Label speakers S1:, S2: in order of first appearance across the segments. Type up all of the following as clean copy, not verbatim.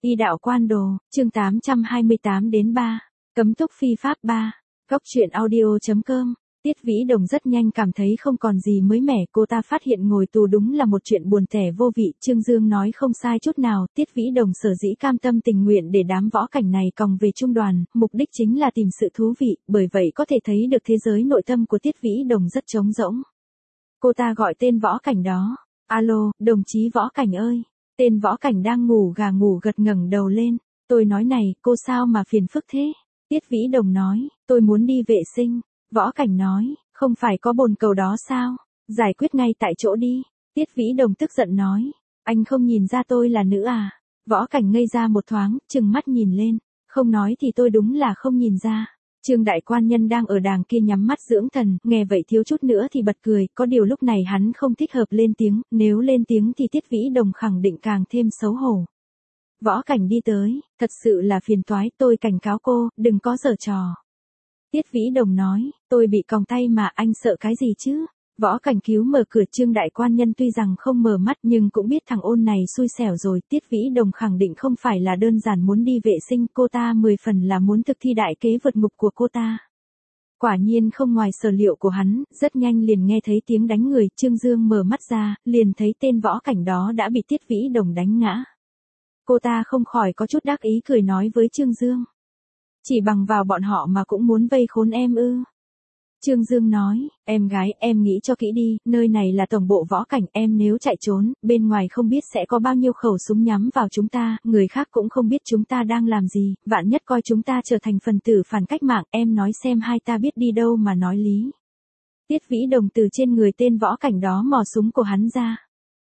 S1: Y đạo quan đồ, chương 828-3, cấm túc phi pháp 3, góc truyện audio.com. Tiết Vĩ Đồng rất nhanh cảm thấy không còn gì mới mẻ, cô ta phát hiện ngồi tù đúng là một chuyện buồn tẻ vô vị. Trương Dương nói không sai chút nào, Tiết Vĩ Đồng sở dĩ cam tâm tình nguyện để đám võ cảnh này còng về trung đoàn, mục đích chính là tìm sự thú vị, bởi vậy có thể thấy được thế giới nội tâm của Tiết Vĩ Đồng rất trống rỗng. Cô ta gọi tên võ cảnh đó, alo, đồng chí võ cảnh ơi. Tên võ cảnh đang ngủ gà ngủ gật ngẩng đầu lên, tôi nói này, cô sao mà phiền phức thế? Tiết Vĩ Đồng nói, tôi muốn đi vệ sinh. Võ cảnh nói, không phải có bồn cầu đó sao? Giải quyết ngay tại chỗ đi. Tiết Vĩ Đồng tức giận nói, anh không nhìn ra tôi là nữ à? Võ cảnh ngây ra một thoáng, trừng mắt nhìn lên, không nói thì tôi đúng là không nhìn ra. Trương đại quan nhân đang ở đàng kia nhắm mắt dưỡng thần, nghe vậy thiếu chút nữa thì bật cười, có điều lúc này hắn không thích hợp lên tiếng, nếu lên tiếng thì Tiết Vĩ Đồng khẳng định càng thêm xấu hổ. Võ cảnh đi tới, thật sự là phiền toái, tôi cảnh cáo cô, đừng có giở trò. Tiết Vĩ Đồng nói, tôi bị còng tay mà anh sợ cái gì chứ? Võ cảnh cứu mở cửa. Trương đại quan nhân tuy rằng không mở mắt nhưng cũng biết thằng ôn này xui xẻo rồi. Tiết Vĩ Đồng khẳng định không phải là đơn giản muốn đi vệ sinh, cô ta 10 phần là muốn thực thi đại kế vượt ngục của cô ta. Quả nhiên không ngoài sở liệu của hắn, rất nhanh liền nghe thấy tiếng đánh người. Trương Dương mở mắt ra, liền thấy tên võ cảnh đó đã bị Tiết Vĩ Đồng đánh ngã. Cô ta không khỏi có chút đắc ý cười nói với Trương Dương. Chỉ bằng vào bọn họ mà cũng muốn vây khốn em ư? Trương Dương nói, em gái, em nghĩ cho kỹ đi, nơi này là tổng bộ võ cảnh, em nếu chạy trốn, bên ngoài không biết sẽ có bao nhiêu khẩu súng nhắm vào chúng ta, người khác cũng không biết chúng ta đang làm gì, vạn nhất coi chúng ta trở thành phần tử phản cách mạng, em nói xem hai ta biết đi đâu mà nói lý. Tiết Vĩ Đồng từ trên người tên võ cảnh đó mò súng của hắn ra.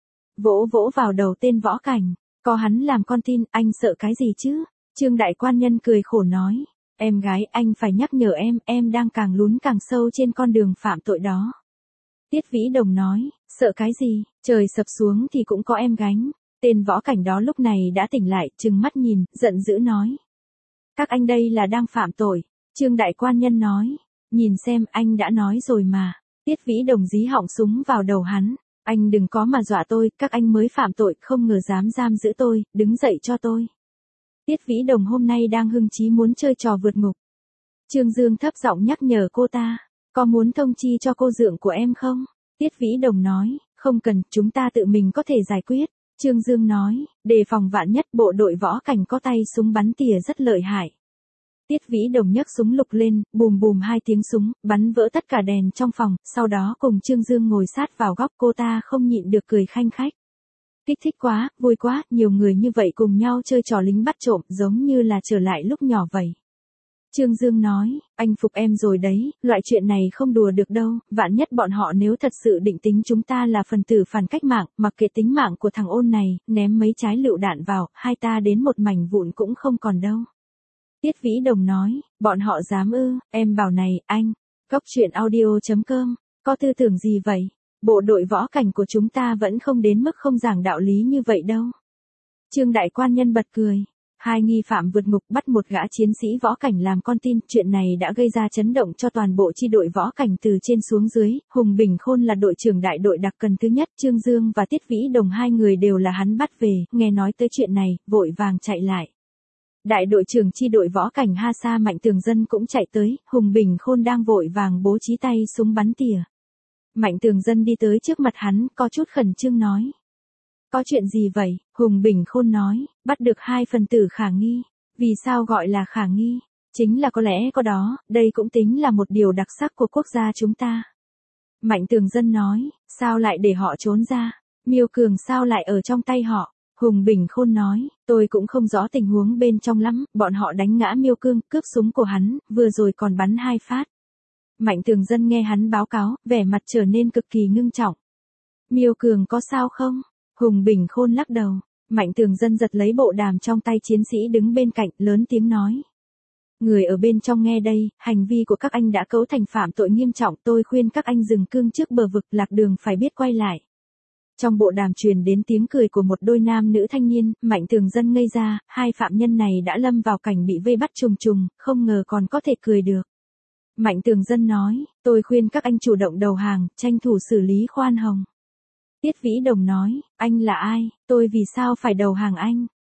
S1: Vỗ vỗ vào đầu tên võ cảnh, có hắn làm con tin, anh sợ cái gì chứ? Trương đại quan nhân cười khổ nói. Em gái, anh phải nhắc nhở em đang càng lún càng sâu trên con đường phạm tội đó. Tiết Vĩ Đồng nói, sợ cái gì, trời sập xuống thì cũng có em gánh. Tên võ cảnh đó lúc này đã tỉnh lại, trừng mắt nhìn, giận dữ nói. Các anh đây là đang phạm tội. Trương đại quan nhân nói, nhìn xem anh đã nói rồi mà. Tiết Vĩ Đồng dí họng súng vào đầu hắn. Anh đừng có mà dọa tôi, các anh mới phạm tội, không ngờ dám giam giữ tôi, đứng dậy cho tôi. Tiết Vĩ Đồng hôm nay đang hưng chí muốn chơi trò vượt ngục. Trương Dương thấp giọng nhắc nhở cô ta, có muốn thông chi cho cô dượng của em không? Tiết Vĩ Đồng nói, không cần, chúng ta tự mình có thể giải quyết. Trương Dương nói, đề phòng vạn nhất, bộ đội võ cảnh có tay súng bắn tỉa rất lợi hại. Tiết Vĩ Đồng nhấc súng lục lên, bùm bùm hai tiếng súng, bắn vỡ tất cả đèn trong phòng, sau đó cùng Trương Dương ngồi sát vào góc, cô ta không nhịn được cười khanh khách. Kích thích quá, vui quá, nhiều người như vậy cùng nhau chơi trò lính bắt trộm, giống như là trở lại lúc nhỏ vậy. Trương Dương nói, anh phục em rồi đấy, loại chuyện này không đùa được đâu, vạn nhất bọn họ nếu thật sự định tính chúng ta là phần tử phản cách mạng, mặc kệ tính mạng của thằng ôn này, ném mấy trái lựu đạn vào, hai ta đến một mảnh vụn cũng không còn đâu. Tiết Vĩ Đồng nói, bọn họ dám ư? Em bảo này, anh, góc truyện audio.com, có tư tưởng gì vậy? Bộ đội võ cảnh của chúng ta vẫn không đến mức không giảng đạo lý như vậy đâu. Trương đại quan nhân bật cười. Hai nghi phạm vượt ngục bắt một gã chiến sĩ võ cảnh làm con tin. Chuyện này đã gây ra chấn động cho toàn bộ chi đội võ cảnh từ trên xuống dưới. Hùng Bình Khôn là đội trưởng đại đội đặc cần thứ nhất. Trương Dương và Tiết Vĩ Đồng hai người đều là hắn bắt về. Nghe nói tới chuyện này, vội vàng chạy lại. Đại đội trưởng chi đội võ cảnh Ha Sa Mạnh Tường Dân cũng chạy tới. Hùng Bình Khôn đang vội vàng bố trí tay súng bắn tỉa. Mạnh Tường Dân đi tới trước mặt hắn, có chút khẩn trương nói. Có chuyện gì vậy? Hùng Bình Khôn nói, bắt được hai phần tử khả nghi. Vì sao gọi là khả nghi? Chính là có lẽ có đó, đây cũng tính là một điều đặc sắc của quốc gia chúng ta. Mạnh Tường Dân nói, sao lại để họ trốn ra? Miêu Cường sao lại ở trong tay họ? Hùng Bình Khôn nói, tôi cũng không rõ tình huống bên trong lắm, bọn họ đánh ngã Miêu Cương, cướp súng của hắn, vừa rồi còn bắn 2 phát. Mạnh Tường Dân nghe hắn báo cáo, vẻ mặt trở nên cực kỳ ngưng trọng. Miêu Cường có sao không? Hùng Bình Khôn lắc đầu. Mạnh Tường Dân giật lấy bộ đàm trong tay chiến sĩ đứng bên cạnh, lớn tiếng nói. Người ở bên trong nghe đây, hành vi của các anh đã cấu thành phạm tội nghiêm trọng, tôi khuyên các anh dừng cương trước bờ vực, lạc đường phải biết quay lại. Trong bộ đàm truyền đến tiếng cười của một đôi nam nữ thanh niên, Mạnh Tường Dân ngây ra, hai phạm nhân này đã lâm vào cảnh bị vây bắt trùng trùng, không ngờ còn có thể cười được. Mạnh Tường Dân nói, tôi khuyên các anh chủ động đầu hàng, tranh thủ xử lý khoan hồng. Tiết Vĩ Đồng nói, anh là ai, tôi vì sao phải đầu hàng anh?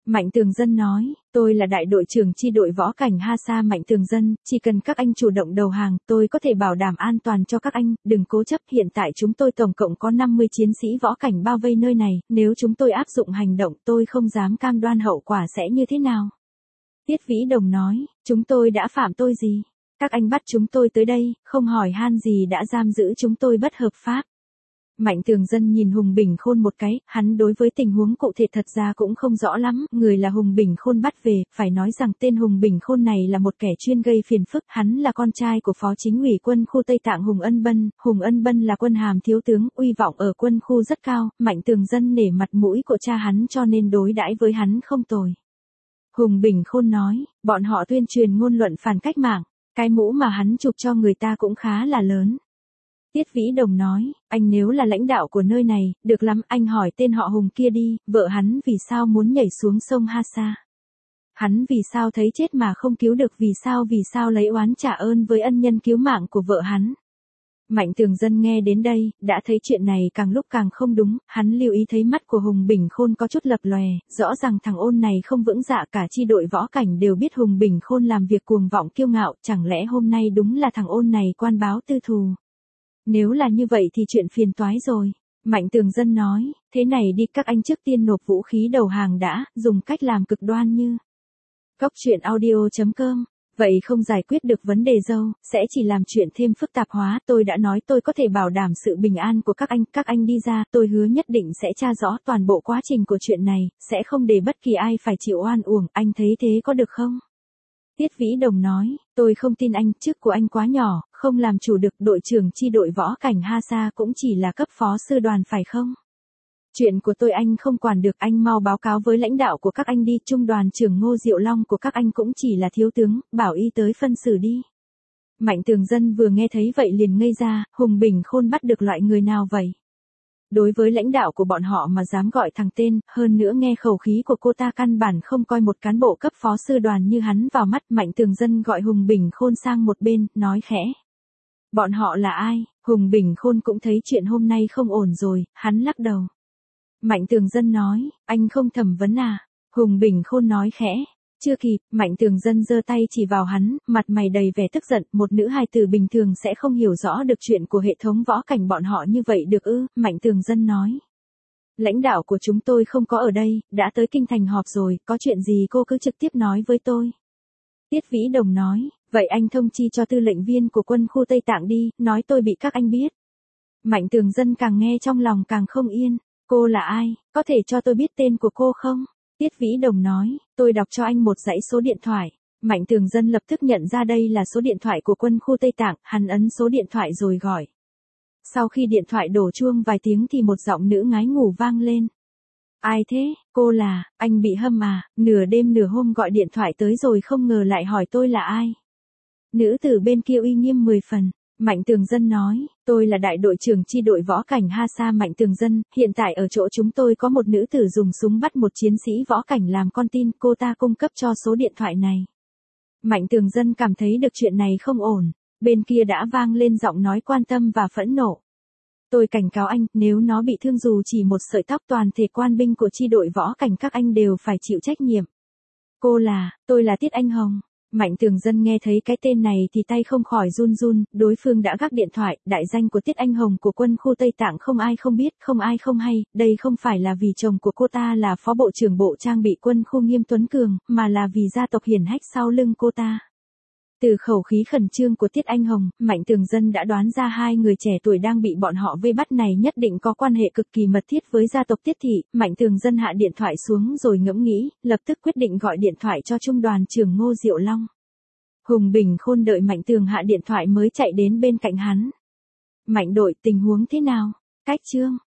S1: Mạnh Tường Dân nói, tôi là đại đội trưởng chi đội võ cảnh Ha Sa Mạnh Tường Dân, chỉ cần các anh chủ động đầu hàng, tôi có thể bảo đảm an toàn cho các anh, đừng cố chấp, hiện tại chúng tôi tổng cộng có 50 chiến sĩ võ cảnh bao vây nơi này, nếu chúng tôi áp dụng hành động tôi không dám cam đoan hậu quả sẽ như thế nào. Tiết Vĩ Đồng nói, chúng tôi đã phạm tôi gì? Các anh bắt chúng tôi tới đây, không hỏi han gì đã giam giữ chúng tôi bất hợp pháp. Mạnh Tường Dân nhìn Hùng Bình Khôn một cái, hắn đối với tình huống cụ thể thật ra cũng không rõ lắm, người là Hùng Bình Khôn bắt về, phải nói rằng tên Hùng Bình Khôn này là một kẻ chuyên gây phiền phức, hắn là con trai của Phó Chính ủy quân khu Tây Tạng Hùng Ân Bân là quân hàm thiếu tướng, uy vọng ở quân khu rất cao, Mạnh Tường Dân nể mặt mũi của cha hắn cho nên đối đãi với hắn không tồi. Hùng Bình Khôn nói, bọn họ tuyên truyền ngôn luận phản cách mạng, cái mũ mà hắn chụp cho người ta cũng khá là lớn. Tiết Vĩ Đồng nói, anh nếu là lãnh đạo của nơi này, được lắm, anh hỏi tên họ Hùng kia đi, vợ hắn vì sao muốn nhảy xuống sông Ha Sa? Hắn vì sao thấy chết mà không cứu được, vì sao lấy oán trả ơn với ân nhân cứu mạng của vợ hắn? Mạnh Tường Dân nghe đến đây, đã thấy chuyện này càng lúc càng không đúng, hắn lưu ý thấy mắt của Hùng Bình Khôn có chút lập lòe, rõ ràng thằng ôn này không vững dạ, cả chi đội võ cảnh đều biết Hùng Bình Khôn làm việc cuồng vọng kiêu ngạo, chẳng lẽ hôm nay đúng là thằng ôn này quan báo tư thù? Nếu là như vậy thì chuyện phiền toái rồi. Mạnh Tường Dân nói, thế này đi, các anh trước tiên nộp vũ khí đầu hàng đã, dùng cách làm cực đoan như Coctruyện.audio.com. Vậy không giải quyết được vấn đề dâu, sẽ chỉ làm chuyện thêm phức tạp hóa, tôi đã nói tôi có thể bảo đảm sự bình an của các anh đi ra, tôi hứa nhất định sẽ tra rõ toàn bộ quá trình của chuyện này, sẽ không để bất kỳ ai phải chịu oan uổng, anh thấy thế có được không? Tiết Vĩ Đồng nói, tôi không tin anh, chức của anh quá nhỏ, không làm chủ được, đội trưởng chi đội võ cảnh Ha Sa cũng chỉ là cấp phó sư đoàn phải không? Chuyện của tôi anh không quản được, anh mau báo cáo với lãnh đạo của các anh đi, trung đoàn trưởng Ngô Diệu Long của các anh cũng chỉ là thiếu tướng, bảo y tới phân xử đi. Mạnh Tường Dân vừa nghe thấy vậy liền ngây ra, Hùng Bình Khôn bắt được loại người nào vậy? Đối với lãnh đạo của bọn họ mà dám gọi thằng tên, hơn nữa nghe khẩu khí của cô ta căn bản không coi một cán bộ cấp phó sư đoàn như hắn vào mắt. Mạnh Tường Dân gọi Hùng Bình Khôn sang một bên, nói khẽ. Bọn họ là ai? Hùng Bình Khôn cũng thấy chuyện hôm nay không ổn rồi, hắn lắc đầu. Mạnh Tường Dân nói, anh không thẩm vấn à? Hùng Bình Khôn nói khẽ. Chưa kịp, Mạnh Tường Dân giơ tay chỉ vào hắn, mặt mày đầy vẻ tức giận, một nữ hài tử bình thường sẽ không hiểu rõ được chuyện của hệ thống võ cảnh bọn họ như vậy được ư? Mạnh Tường Dân nói. Lãnh đạo của chúng tôi không có ở đây, đã tới kinh thành họp rồi, có chuyện gì cô cứ trực tiếp nói với tôi. Tiết Vĩ Đồng nói, vậy anh thông chi cho tư lệnh viên của quân khu Tây Tạng đi, nói tôi bị các anh biết. Mạnh Tường Dân càng nghe trong lòng càng không yên, cô là ai, có thể cho tôi biết tên của cô không? Tiết Vĩ Đồng nói, tôi đọc cho anh một dãy số điện thoại. Mạnh Tường Dân lập tức nhận ra đây là số điện thoại của quân khu Tây Tạng, hắn ấn số điện thoại rồi gọi. Sau khi điện thoại đổ chuông vài tiếng thì một giọng nữ ngái ngủ vang lên. Ai thế, cô là, anh bị hâm à, nửa đêm nửa hôm gọi điện thoại tới rồi không ngờ lại hỏi tôi là ai. Nữ tử bên kia uy nghiêm 10 phần. Mạnh Tường Dân nói, tôi là đại đội trưởng chi đội võ cảnh Ha Sa Mạnh Tường Dân, hiện tại ở chỗ chúng tôi có một nữ tử dùng súng bắt một chiến sĩ võ cảnh làm con tin, cô ta cung cấp cho số điện thoại này. Mạnh Tường Dân cảm thấy được chuyện này không ổn, bên kia đã vang lên giọng nói quan tâm và phẫn nộ. Tôi cảnh cáo anh, nếu nó bị thương dù chỉ một sợi tóc toàn thể quan binh của chi đội võ cảnh các anh đều phải chịu trách nhiệm. Tôi là Tiết Anh Hồng. Mạnh Tường Dân nghe thấy cái tên này thì tay không khỏi run run, đối phương đã gác điện thoại, đại danh của Tiết Anh Hồng của quân khu Tây Tạng không ai không biết, không ai không hay, đây không phải là vì chồng của cô ta là phó bộ trưởng bộ trang bị quân khu Nghiêm Tuấn Cường, mà là vì gia tộc hiển hách sau lưng cô ta. Từ khẩu khí khẩn trương của Tiết Anh Hồng, Mạnh Tường Dân đã đoán ra hai người trẻ tuổi đang bị bọn họ vây bắt này nhất định có quan hệ cực kỳ mật thiết với gia tộc Tiết Thị. Mạnh Tường Dân hạ điện thoại xuống rồi ngẫm nghĩ, lập tức quyết định gọi điện thoại cho trung đoàn trưởng Ngô Diệu Long. Hùng Bình Khôn đợi Mạnh Tường hạ điện thoại mới chạy đến bên cạnh hắn. Mạnh đội, tình huống thế nào? Cách chương